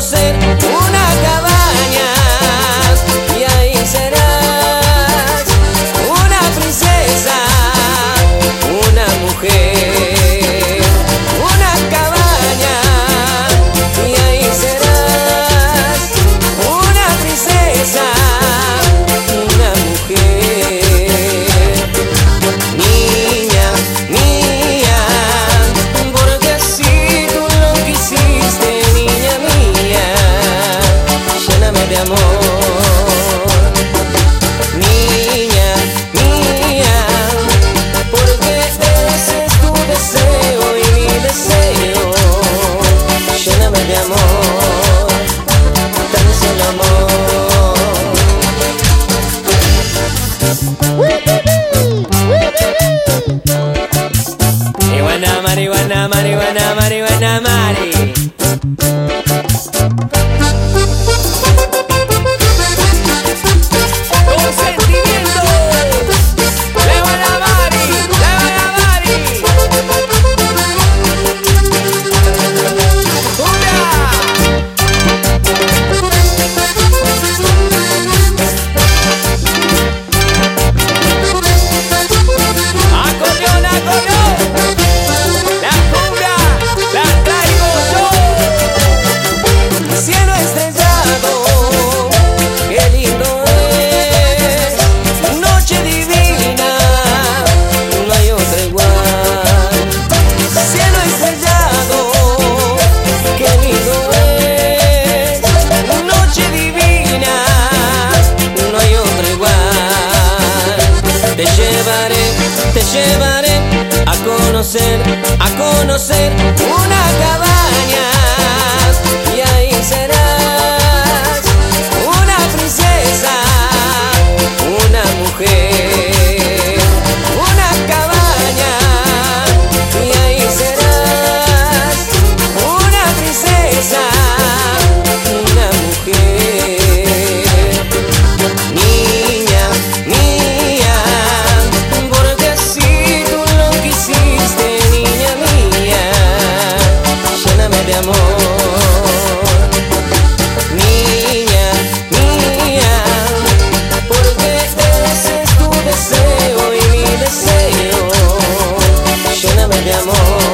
conocer una cabaña y ahí serás una princesa, una mujer. Una cabaña y ahí serás una princesa, una mujer. Niña mía, porque si tú lo quisiste, niña mía, lléname de amor. Niña mía, porque ese es tu deseo y mi deseo. Lléname de amor, tan solo amor. Marihuana, marihuana, marihuana, marihuana, mari. Con sentimiento, leva la mari, leva la mari. ¡Cumbia! Acordeón, acordeón. La cumbia la traigo yo. Cielo estrellado, qué lindo es. Noche divina, no hay otra igual. Cielo estrellado, qué lindo es. Noche divina, no hay otra igual. Te llevaré a conocer una cabaña y ahí serás una princesa, una mujer. Una cabaña y ahí serás una princesa, una mujer. Niña mía, porque si tú lo quisiste, niña mía, lléname de amor. Niña mía, porque ese es tu deseo y mi deseo. Lléname de amor.